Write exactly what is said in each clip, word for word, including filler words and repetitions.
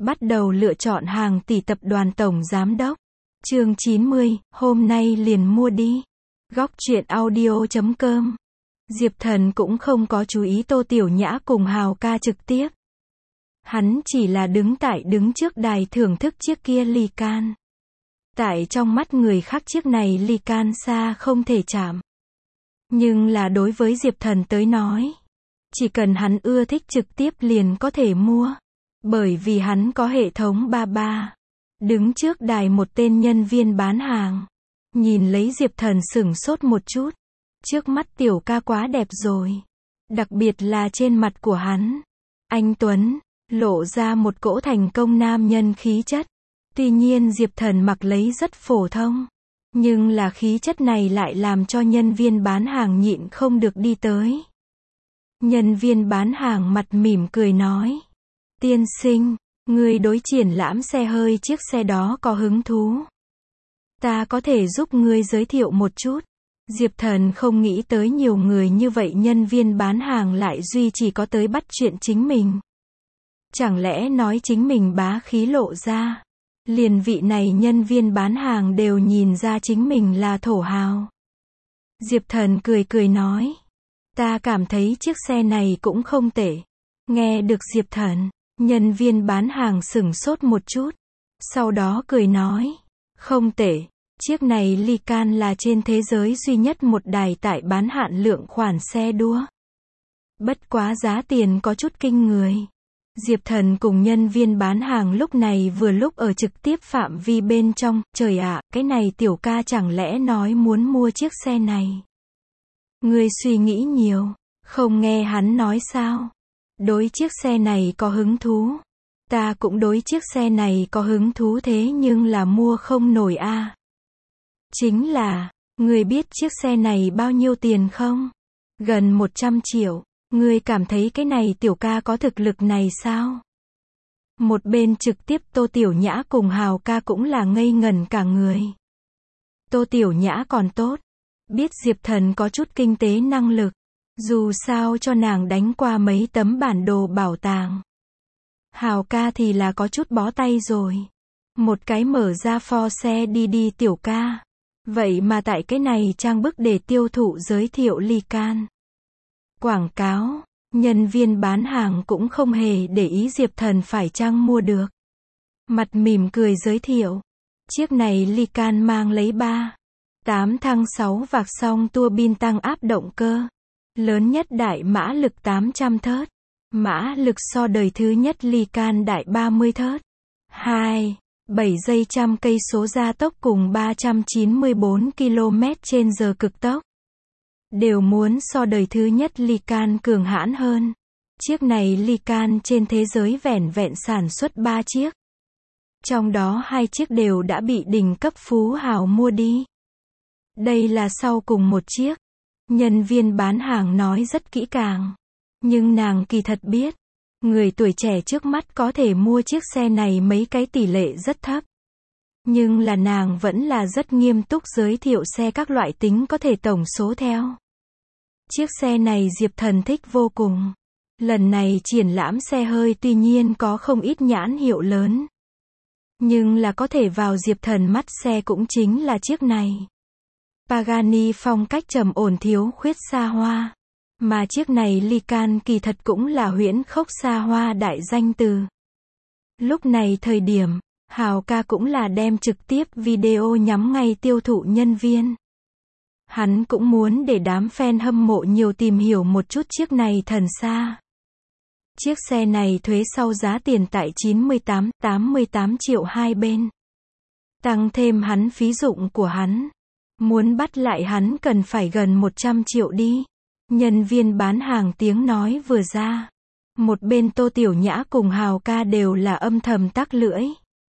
Bắt đầu lựa chọn hàng tỷ tập đoàn tổng giám đốc. Chương chín mươi, hôm nay liền mua đi. Góc truyện audio chấm com. Diệp Thần cũng không có chú ý Tô Tiểu Nhã cùng Hào ca trực tiếp. Hắn chỉ là đứng tại đứng trước đài thưởng thức chiếc kia ly can. Tại trong mắt người khác chiếc này ly can xa không thể chạm. Nhưng là đối với Diệp Thần tới nói, chỉ cần hắn ưa thích trực tiếp liền có thể mua. Bởi vì hắn có hệ thống ba ba. Đứng trước đài một tên nhân viên bán hàng. Nhìn lấy Diệp Thần sửng sốt một chút. Trước mắt tiểu ca quá đẹp rồi. Đặc biệt là trên mặt của hắn. Anh Tuấn, lộ ra một cỗ thành công nam nhân khí chất. Tuy nhiên Diệp Thần mặc lấy rất phổ thông. Nhưng là khí chất này lại làm cho nhân viên bán hàng nhịn không được đi tới. Nhân viên bán hàng mặt mỉm cười nói. Tiên sinh, người đối triển lãm xe hơi chiếc xe đó có hứng thú. Ta có thể giúp ngươi giới thiệu một chút. Diệp Thần không nghĩ tới nhiều người như vậy nhân viên bán hàng lại duy chỉ có tới bắt chuyện chính mình. Chẳng lẽ nói chính mình bá khí lộ ra. Liền vị này nhân viên bán hàng đều nhìn ra chính mình là thổ hào. Diệp Thần cười cười nói. Ta cảm thấy chiếc xe này cũng không tệ. Nghe được Diệp Thần, nhân viên bán hàng sửng sốt một chút. Sau đó cười nói. Không tệ, chiếc này ly can là trên thế giới duy nhất một đài tại bán hạn lượng khoản xe đua. Bất quá giá tiền có chút kinh người. Diệp Thần cùng nhân viên bán hàng lúc này vừa lúc ở trực tiếp phạm vi bên trong. Trời ạ, cái này tiểu ca chẳng lẽ nói muốn mua chiếc xe này. Ngươi suy nghĩ nhiều, không nghe hắn nói sao? Đối chiếc xe này có hứng thú. Ta cũng đối chiếc xe này có hứng thú thế nhưng là mua không nổi a. À. Chính là, ngươi biết chiếc xe này bao nhiêu tiền không? Gần một trăm triệu. Ngươi cảm thấy cái này tiểu ca có thực lực này sao? Một bên trực tiếp Tô Tiểu Nhã cùng Hào ca cũng là ngây ngẩn cả người. Tô Tiểu Nhã còn tốt. Biết Diệp Thần có chút kinh tế năng lực. Dù sao cho nàng đánh qua mấy tấm bản đồ bảo tàng. Hào ca thì là có chút bó tay rồi. Một cái mở ra pho xe đi đi tiểu ca. Vậy mà tại cái này trang bức để tiêu thụ giới thiệu ly can. Quảng cáo, nhân viên bán hàng cũng không hề để ý Diệp Thần phải chăng mua được. Mặt mỉm cười giới thiệu. Chiếc này ly can mang lấy ba, tám thăng sáu vạc song tua bin tăng áp động cơ. Lớn nhất đại mã lực tám trăm thớt. Mã lực so đời thứ nhất ly can đại ba mươi thớt. hai, bảy giây trăm cây số gia tốc cùng ba trăm chín mươi bốn ki lô mét trên giờ cực tốc. Đều muốn so đời thứ nhất ly can cường hãn hơn. Chiếc này ly can trên thế giới vẻn vẹn sản xuất ba chiếc. Trong đó hai chiếc đều đã bị đỉnh cấp phú hào mua đi. Đây là sau cùng một chiếc. Nhân viên bán hàng nói rất kỹ càng. Nhưng nàng kỳ thật biết. Người tuổi trẻ trước mắt có thể mua chiếc xe này mấy cái tỷ lệ rất thấp. Nhưng là nàng vẫn là rất nghiêm túc giới thiệu xe các loại tính có thể tổng số theo. Chiếc xe này Diệp Thần thích vô cùng. Lần này triển lãm xe hơi tuy nhiên có không ít nhãn hiệu lớn. Nhưng là có thể vào Diệp Thần mắt xe cũng chính là chiếc này. Pagani phong cách trầm ổn thiếu khuyết xa hoa. Mà chiếc này ly can kỳ thật cũng là huyễn khốc xa hoa đại danh từ. Lúc này thời điểm, Hào ca cũng là đem trực tiếp video nhắm ngay tiêu thụ nhân viên. Hắn cũng muốn để đám fan hâm mộ nhiều tìm hiểu một chút chiếc này thần xa. Chiếc xe này thuế sau giá tiền tại chín mươi tám, tám mươi tám triệu hai bên. Tăng thêm hắn phí dụng của hắn. Muốn bắt lại hắn cần phải gần một trăm triệu đi. Nhân viên bán hàng tiếng nói vừa ra. Một bên Tô Tiểu Nhã cùng Hào ca đều là âm thầm tắc lưỡi.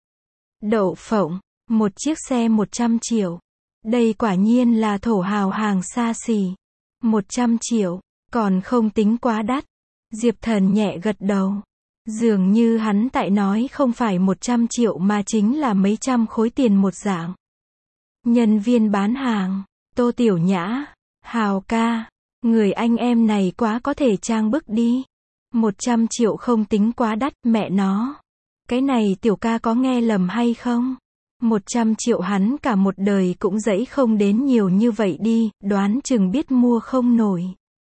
Đậu phộng, một chiếc xe một trăm triệu. Đây quả nhiên là thổ hào hàng xa xỉ. một trăm triệu, còn không tính quá đắt. Diệp Thần nhẹ gật đầu. Dường như hắn tại nói không phải một trăm triệu mà chính là mấy trăm khối tiền một dạng. Nhân viên bán hàng, Tô Tiểu Nhã, Hào ca, người anh em này quá có thể trang bức đi. một trăm triệu không tính quá đắt, mẹ nó. Cái này tiểu ca có nghe lầm hay không? một trăm triệu hắn cả một đời cũng dẫy không đến nhiều như vậy đi, đoán chừng biết mua không nổi.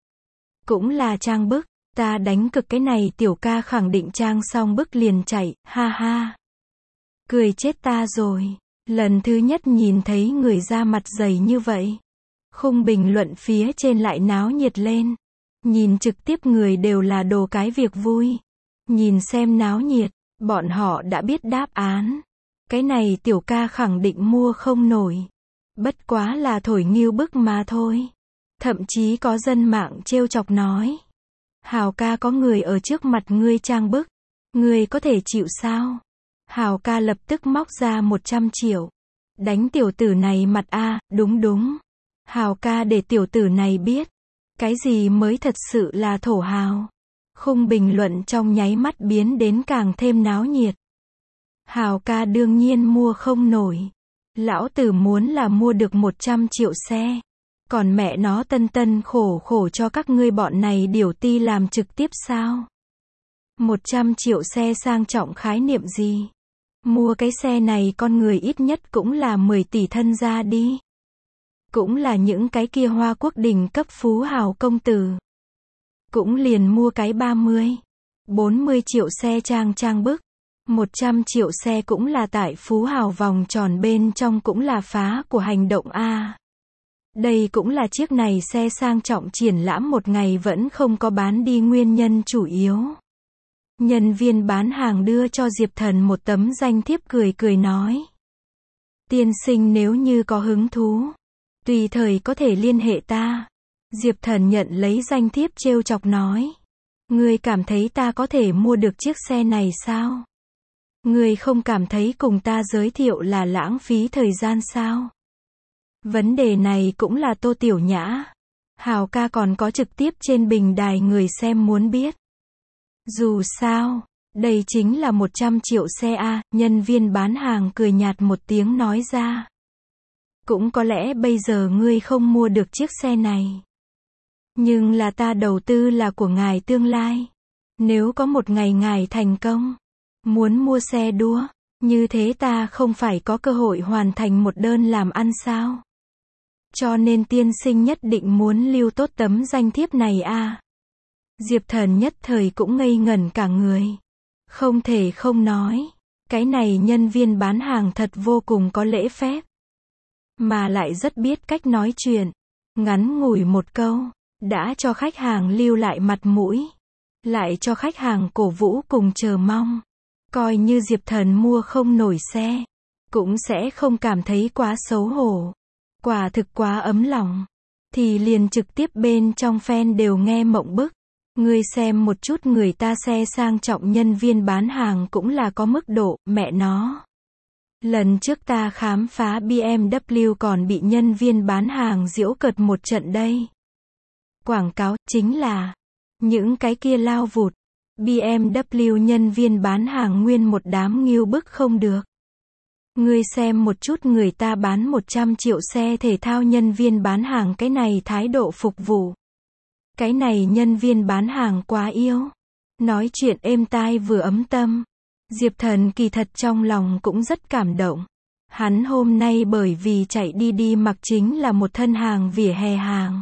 Cũng là trang bức, ta đánh cực cái này tiểu ca khẳng định trang xong bức liền chạy, ha ha. Cười chết ta rồi. Lần thứ nhất nhìn thấy người ra mặt dày như vậy. Khung bình luận phía trên lại náo nhiệt lên. Nhìn trực tiếp người đều là đồ cái việc vui. Nhìn xem náo nhiệt, bọn họ đã biết đáp án. Cái này tiểu ca khẳng định mua không nổi. Bất quá là thổi nghiêu bức mà thôi. Thậm chí có dân mạng trêu chọc nói. Hào ca có người ở trước mặt ngươi trang bức. Ngươi có thể chịu sao? Hào ca lập tức móc ra một trăm triệu. Đánh tiểu tử này mặt a, đúng đúng. Hào ca để tiểu tử này biết. Cái gì mới thật sự là thổ hào. Khung bình luận trong nháy mắt biến đến càng thêm náo nhiệt. Hào ca đương nhiên mua không nổi. Lão tử muốn là mua được một trăm triệu xe. Còn mẹ nó tân tân khổ khổ cho các ngươi bọn này điều ti làm trực tiếp sao? một trăm triệu xe sang trọng khái niệm gì? Mua cái xe này con người ít nhất cũng là mười tỷ thân gia đi. Cũng là những cái kia Hoa Quốc đỉnh cấp phú hào công tử. Cũng liền mua cái ba mươi, bốn mươi triệu xe trang trang bức. một trăm triệu xe cũng là tại phú hào vòng tròn bên trong cũng là phá của hành động A. Đây cũng là chiếc này xe sang trọng triển lãm một ngày vẫn không có bán đi nguyên nhân chủ yếu. Nhân viên bán hàng đưa cho Diệp Thần một tấm danh thiếp cười cười nói. Tiên sinh nếu như có hứng thú, tùy thời có thể liên hệ ta. Diệp Thần nhận lấy danh thiếp trêu chọc nói. Ngươi cảm thấy ta có thể mua được chiếc xe này sao? Ngươi không cảm thấy cùng ta giới thiệu là lãng phí thời gian sao? Vấn đề này cũng là Tô Tiểu Nhã. Hào ca còn có trực tiếp trên bình đài người xem muốn biết. Dù sao, đây chính là một trăm triệu xe A, nhân viên bán hàng cười nhạt một tiếng nói ra. Cũng có lẽ bây giờ ngươi không mua được chiếc xe này. Nhưng là ta đầu tư là của ngài tương lai. Nếu có một ngày ngài thành công, muốn mua xe đua, như thế ta không phải có cơ hội hoàn thành một đơn làm ăn sao? Cho nên tiên sinh nhất định muốn lưu tốt tấm danh thiếp này a. Diệp Thần nhất thời cũng ngây ngẩn cả người. Không thể không nói, cái này nhân viên bán hàng thật vô cùng có lễ phép. Mà lại rất biết cách nói chuyện. Ngắn ngủi một câu, đã cho khách hàng lưu lại mặt mũi. Lại cho khách hàng cổ vũ cùng chờ mong. Coi như Diệp Thần mua không nổi xe, cũng sẽ không cảm thấy quá xấu hổ. Quả thực quá ấm lòng. Thì liền trực tiếp bên trong fan đều nghe mộng bức. Ngươi xem một chút người ta xe sang trọng nhân viên bán hàng cũng là có mức độ, mẹ nó. Lần trước ta khám phá bê em vê còn bị nhân viên bán hàng giễu cợt một trận đây. Quảng cáo, chính là những cái kia lao vụt. bê em vê nhân viên bán hàng nguyên một đám nghiêu bức không được. Ngươi xem một chút người ta bán một trăm triệu xe thể thao nhân viên bán hàng cái này thái độ phục vụ. Cái này nhân viên bán hàng quá yêu. Nói chuyện êm tai vừa ấm tâm. Diệp Thần kỳ thật trong lòng cũng rất cảm động. Hắn hôm nay bởi vì chạy đi đi mặc chính là một thân hàng vỉa hè hàng.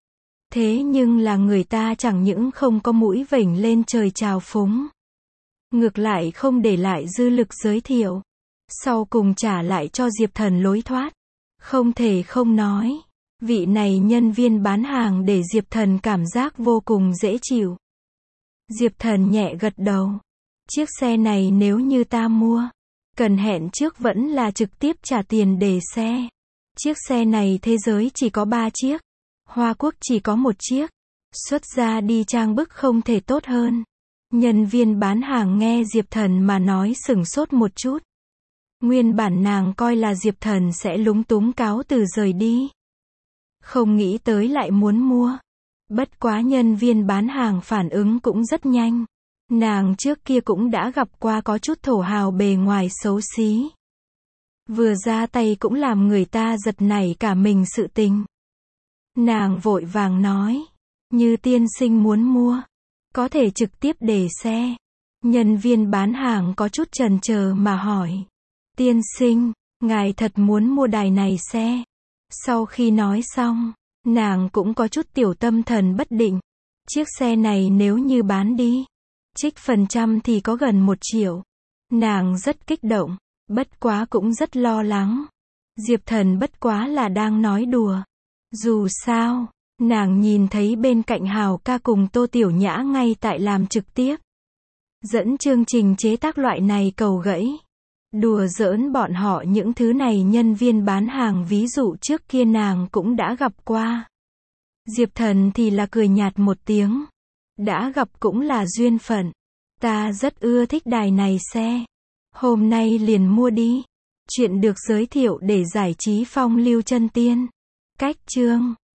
Thế nhưng là người ta chẳng những không có mũi vểnh lên trời chào phúng. Ngược lại không để lại dư lực giới thiệu. Sau cùng trả lại cho Diệp Thần lối thoát. Không thể không nói. Vị này nhân viên bán hàng để Diệp Thần cảm giác vô cùng dễ chịu. Diệp Thần nhẹ gật đầu. Chiếc xe này nếu như ta mua, cần hẹn trước vẫn là trực tiếp trả tiền để xe. Chiếc xe này thế giới chỉ có ba chiếc. Hoa Quốc chỉ có một chiếc. Xuất ra đi trang bức không thể tốt hơn. Nhân viên bán hàng nghe Diệp Thần mà nói sửng sốt một chút. Nguyên bản nàng coi là Diệp Thần sẽ lúng túng cáo từ rời đi. Không nghĩ tới lại muốn mua. Bất quá nhân viên bán hàng phản ứng cũng rất nhanh. Nàng trước kia cũng đã gặp qua có chút thổ hào bề ngoài xấu xí. Vừa ra tay cũng làm người ta giật nảy cả mình sự tình. Nàng vội vàng nói. Như tiên sinh muốn mua, có thể trực tiếp để xe. Nhân viên bán hàng có chút chần chờ mà hỏi. Tiên sinh, ngài thật muốn mua đài này xe? Sau khi nói xong, nàng cũng có chút tiểu tâm thần bất định. Chiếc xe này nếu như bán đi, trích phần trăm thì có gần một triệu. Nàng rất kích động, bất quá cũng rất lo lắng. Diệp Thần bất quá là đang nói đùa. Dù sao, nàng nhìn thấy bên cạnh Hào ca cùng Tô Tiểu Nhã ngay tại làm trực tiếp. Dẫn chương trình chế tác loại này cầu gãy. Đùa giỡn bọn họ những thứ này nhân viên bán hàng ví dụ trước kia nàng cũng đã gặp qua. Diệp Thần thì là cười nhạt một tiếng. Đã gặp cũng là duyên phận. Ta rất ưa thích đài này xe. Hôm nay liền mua đi. Chuyện được giới thiệu để giải trí phong lưu chân tiên. Cách chương